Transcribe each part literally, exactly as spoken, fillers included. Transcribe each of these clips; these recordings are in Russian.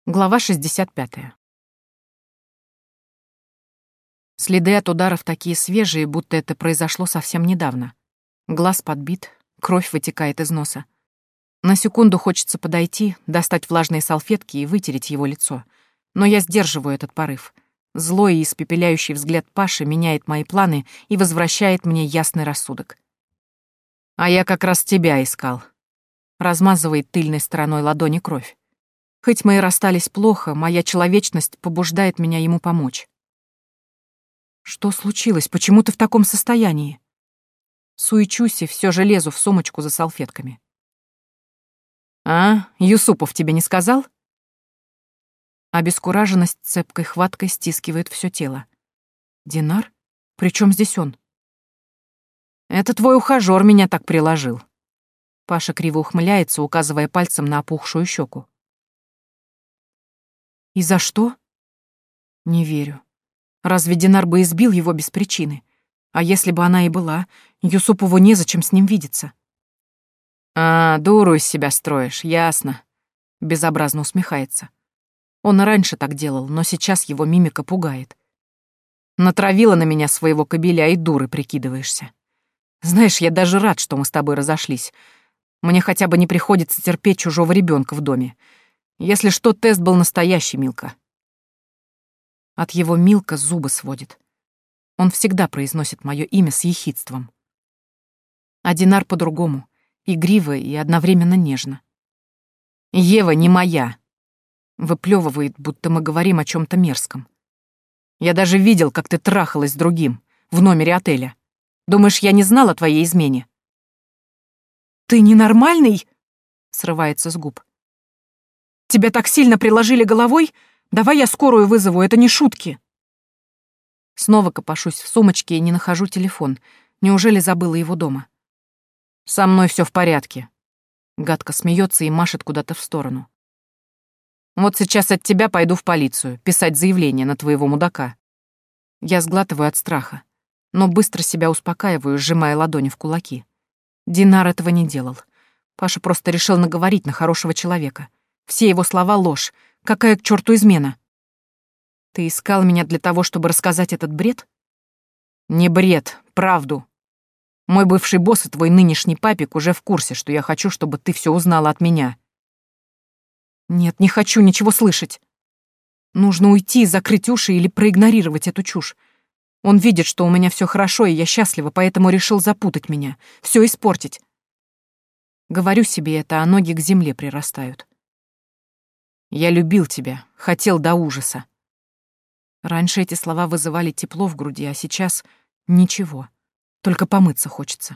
Глава шестьдесят пятая. Следы от ударов такие свежие, будто это произошло совсем недавно. Глаз подбит, кровь вытекает из носа. На секунду хочется подойти, достать влажные салфетки и вытереть его лицо. Но я сдерживаю этот порыв. Злой и испепеляющий взгляд Паши меняет мои планы и возвращает мне ясный рассудок. «А я как раз тебя искал», — размазывает тыльной стороной ладони кровь. Хоть мы и расстались плохо, моя человечность побуждает меня ему помочь. Что случилось? Почему ты в таком состоянии? Суечусь и все же лезу в сумочку за салфетками. А, Юсупов тебе не сказал? Обескураженность цепкой хваткой стискивает все тело. Динар? При чем здесь он? Это твой ухажёр меня так приложил. Паша криво ухмыляется, указывая пальцем на опухшую щеку. И за что? Не верю. Разве Динар бы избил его без причины? А если бы она и была, Юсупову незачем с ним видеться. А, дуру из себя строишь, ясно. Безобразно усмехается. Он и раньше так делал, но сейчас его мимика пугает. Натравила на меня своего кобеля и дуры прикидываешься. Знаешь, я даже рад, что мы с тобой разошлись. Мне хотя бы не приходится терпеть чужого ребенка в доме. Если что, тест был настоящий, Милка. От его Милка зубы сводит. Он всегда произносит мое имя с ехидством. А Динар по-другому, игриво и одновременно нежно. «Ева не моя», — выплевывает, будто мы говорим о чем-то мерзком. «Я даже видел, как ты трахалась с другим в номере отеля. Думаешь, я не знала о твоей измене?» «Ты ненормальный?» — срывается с губ. «Тебя так сильно приложили головой? Давай я скорую вызову, это не шутки». Снова копошусь в сумочке и не нахожу телефон. Неужели забыла его дома? «Со мной все в порядке». Гадко смеется и машет куда-то в сторону. «Вот сейчас от тебя пойду в полицию, писать заявление на твоего мудака». Я сглатываю от страха, но быстро себя успокаиваю, сжимая ладони в кулаки. Динар этого не делал. Паша просто решил наговорить на хорошего человека. Все его слова — ложь. Какая к черту измена? Ты искал меня для того, чтобы рассказать этот бред? Не бред, правду. Мой бывший босс и твой нынешний папик уже в курсе, что я хочу, чтобы ты все узнала от меня. Нет, не хочу ничего слышать. Нужно уйти, закрыть уши или проигнорировать эту чушь. Он видит, что у меня все хорошо, и я счастлива, поэтому решил запутать меня, все испортить. Говорю себе это, а ноги к земле прирастают. Я любил тебя, хотел до ужаса. Раньше эти слова вызывали тепло в груди, а сейчас ничего. Только помыться хочется.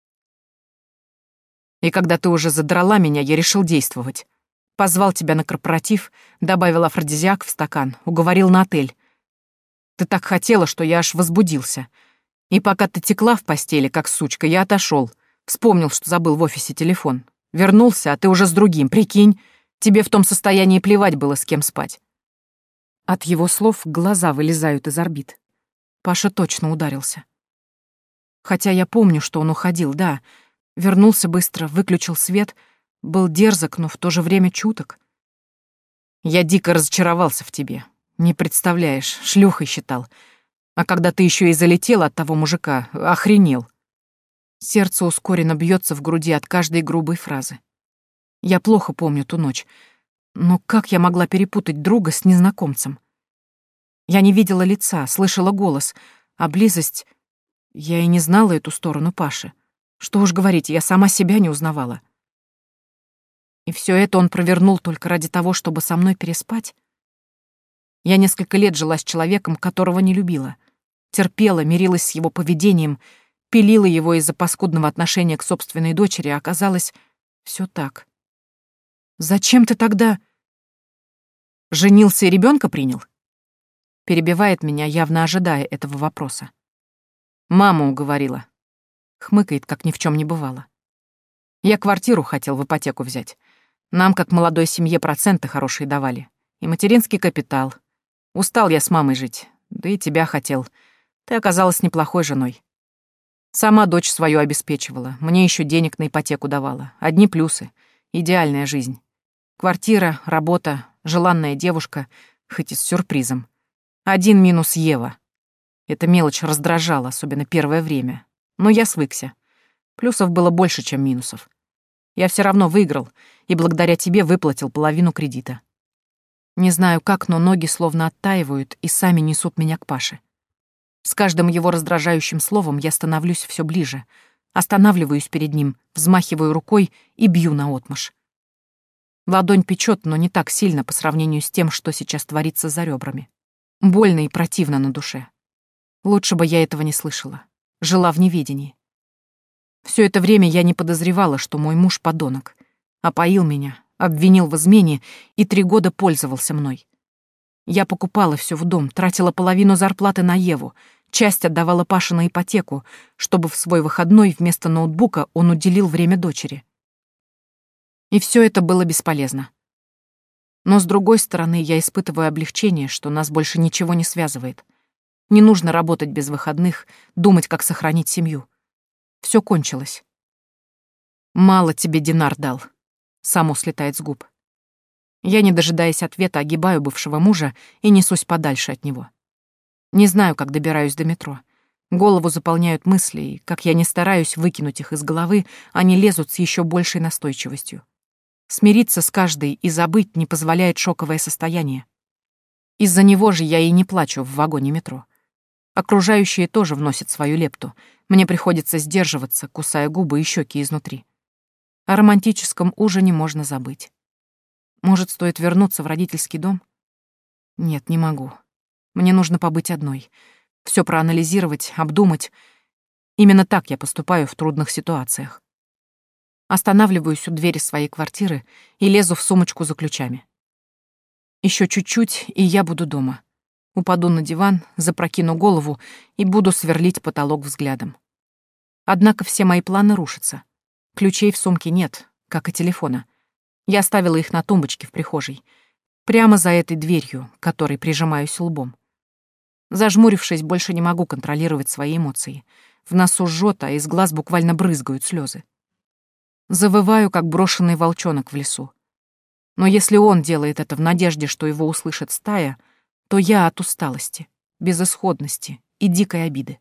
И когда ты уже задрала меня, я решил действовать. Позвал тебя на корпоратив, добавил афродизиак в стакан, уговорил на отель. Ты так хотела, что я аж возбудился. И пока ты текла в постели, как сучка, я отошел. Вспомнил, что забыл в офисе телефон. Вернулся, а ты уже с другим, прикинь. Тебе в том состоянии плевать было, с кем спать. От его слов глаза вылезают из орбит. Паша точно ударился. Хотя я помню, что он уходил, да. Вернулся быстро, выключил свет, был дерзок, но в то же время чуток. Я дико разочаровался в тебе. Не представляешь, шлюхой считал. А когда ты еще и залетела от того мужика, охренел. Сердце ускоренно бьется в груди от каждой грубой фразы. Я плохо помню ту ночь, но как я могла перепутать друга с незнакомцем? Я не видела лица, слышала голос, а близость... Я и не знала эту сторону Паши. Что уж говорить, я сама себя не узнавала. И все это он провернул только ради того, чтобы со мной переспать? Я несколько лет жила с человеком, которого не любила. Терпела, мирилась с его поведением, пилила его из-за паскудного отношения к собственной дочери, а оказалось, все так. Зачем ты тогда... Женился и ребенка принял? Перебивает меня, явно ожидая этого вопроса. Мама уговорила. Хмыкает, как ни в чем не бывало. Я квартиру хотел в ипотеку взять. Нам, как молодой семье, проценты хорошие давали. И материнский капитал. Устал я с мамой жить. Да и тебя хотел. Ты оказалась неплохой женой. Сама дочь свою обеспечивала. Мне еще денег на ипотеку давала. Одни плюсы. Идеальная жизнь. Квартира, работа, желанная девушка, хоть и с сюрпризом. Один минус Ева. Эта мелочь раздражала, особенно первое время. Но я свыкся. Плюсов было больше, чем минусов. Я все равно выиграл, и благодаря тебе выплатил половину кредита. Не знаю как, но ноги словно оттаивают и сами несут меня к Паше. С каждым его раздражающим словом я становлюсь все ближе, останавливаюсь перед ним, взмахиваю рукой и бью наотмашь. Ладонь печет, но не так сильно по сравнению с тем, что сейчас творится за ребрами. Больно и противно на душе. Лучше бы я этого не слышала. Жила в неведении. Все это время я не подозревала, что мой муж подонок. Опоил меня, обвинил в измене и три года пользовался мной. Я покупала все в дом, тратила половину зарплаты на Еву, часть отдавала Паше на ипотеку, чтобы в свой выходной вместо ноутбука он уделил время дочери. И все это было бесполезно. Но, с другой стороны, я испытываю облегчение, что нас больше ничего не связывает. Не нужно работать без выходных, думать, как сохранить семью. Все кончилось. «Мало тебе Динар дал», — само слетает с губ. Я, не дожидаясь ответа, огибаю бывшего мужа и несусь подальше от него. Не знаю, как добираюсь до метро. Голову заполняют мысли, и, как я не стараюсь выкинуть их из головы, они лезут с еще большей настойчивостью. Смириться с каждой и забыть не позволяет шоковое состояние. Из-за него же я и не плачу в вагоне метро. Окружающие тоже вносят свою лепту. Мне приходится сдерживаться, кусая губы и щеки изнутри. О романтическом ужине можно забыть. Может, стоит вернуться в родительский дом? Нет, не могу. Мне нужно побыть одной. Все проанализировать, обдумать. Именно так я поступаю в трудных ситуациях. Останавливаюсь у двери своей квартиры и лезу в сумочку за ключами. Еще чуть-чуть, и я буду дома. Упаду на диван, запрокину голову и буду сверлить потолок взглядом. Однако все мои планы рушатся. Ключей в сумке нет, как и телефона. Я оставила их на тумбочке в прихожей, прямо за этой дверью, к которой прижимаюсь лбом. Зажмурившись, больше не могу контролировать свои эмоции. В носу жжет, а из глаз буквально брызгают слезы. Завываю, как брошенный волчонок в лесу. Но если он делает это в надежде, что его услышит стая, то я от усталости, безысходности и дикой обиды.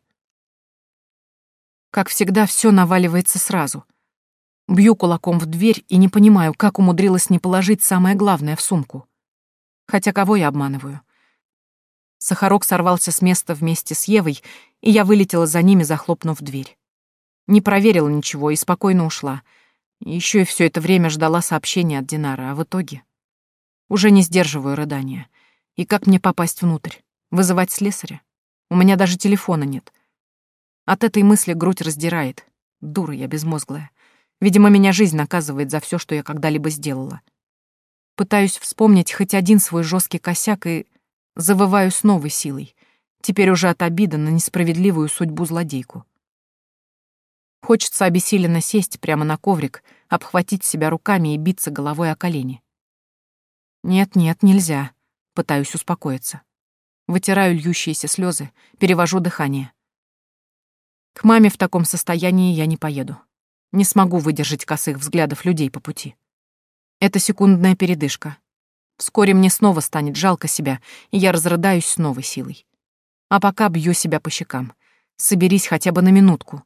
Как всегда, все наваливается сразу. Бью кулаком в дверь и не понимаю, как умудрилась не положить самое главное в сумку. Хотя кого я обманываю? Сахарок сорвался с места вместе с Евой, и я вылетела за ними, захлопнув дверь. Не проверила ничего и спокойно ушла. Еще и все это время ждала сообщения от Динара, а в итоге уже не сдерживаю рыдания. И как мне попасть внутрь? Вызывать слесаря? У меня даже телефона нет. От этой мысли грудь раздирает. Дура я безмозглая. Видимо, меня жизнь наказывает за все, что я когда-либо сделала. Пытаюсь вспомнить хоть один свой жесткий косяк и завываю с новой силой, теперь уже от обиды на несправедливую судьбу злодейку. Хочется обессиленно сесть прямо на коврик, обхватить себя руками и биться головой о колени. Нет-нет, нельзя. Пытаюсь успокоиться. Вытираю льющиеся слезы, перевожу дыхание. К маме в таком состоянии я не поеду. Не смогу выдержать косых взглядов людей по пути. Это секундная передышка. Вскоре мне снова станет жалко себя, и я разрыдаюсь с новой силой. А пока бью себя по щекам. Соберись хотя бы на минутку.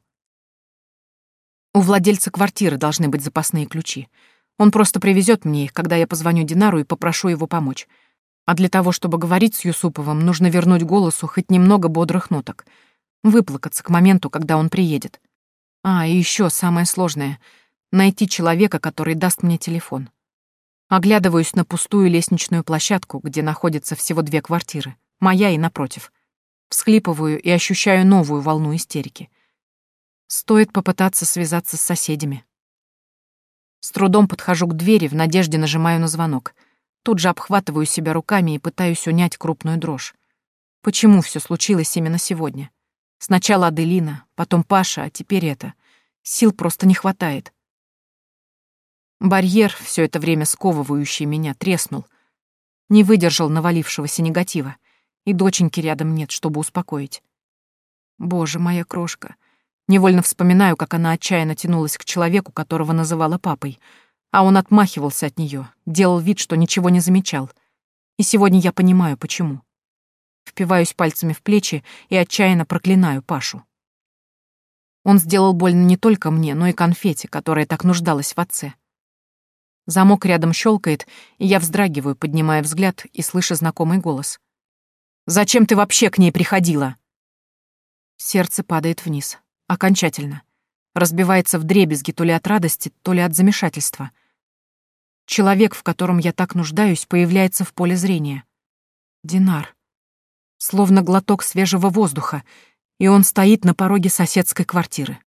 У владельца квартиры должны быть запасные ключи. Он просто привезет мне их, когда я позвоню Динару и попрошу его помочь. А для того, чтобы говорить с Юсуповым, нужно вернуть голосу хоть немного бодрых ноток. Выплакаться к моменту, когда он приедет. А, и еще самое сложное — найти человека, который даст мне телефон. Оглядываюсь на пустую лестничную площадку, где находятся всего две квартиры, моя и напротив. Всхлипываю и ощущаю новую волну истерики. Стоит попытаться связаться с соседями. С трудом подхожу к двери, в надежде нажимаю на звонок. Тут же обхватываю себя руками и пытаюсь унять крупную дрожь. Почему все случилось именно сегодня? Сначала Аделина, потом Паша, а теперь это. Сил просто не хватает. Барьер, все это время сковывающий меня, треснул. Не выдержал навалившегося негатива, и доченьки рядом нет, чтобы успокоить. Боже, моя крошка. Невольно вспоминаю, как она отчаянно тянулась к человеку, которого называла папой, а он отмахивался от нее, делал вид, что ничего не замечал. И сегодня я понимаю, почему. Впиваюсь пальцами в плечи и отчаянно проклинаю Пашу. Он сделал больно не только мне, но и конфете, которая так нуждалась в отце. Замок рядом щелкает, и я вздрагиваю, поднимая взгляд и слыша знакомый голос. «Зачем ты вообще к ней приходила?» Сердце падает вниз. Окончательно. Разбивается вдребезги то ли от радости, то ли от замешательства. Человек, в котором я так нуждаюсь, появляется в поле зрения. Динар. Словно глоток свежего воздуха, и он стоит на пороге соседской квартиры.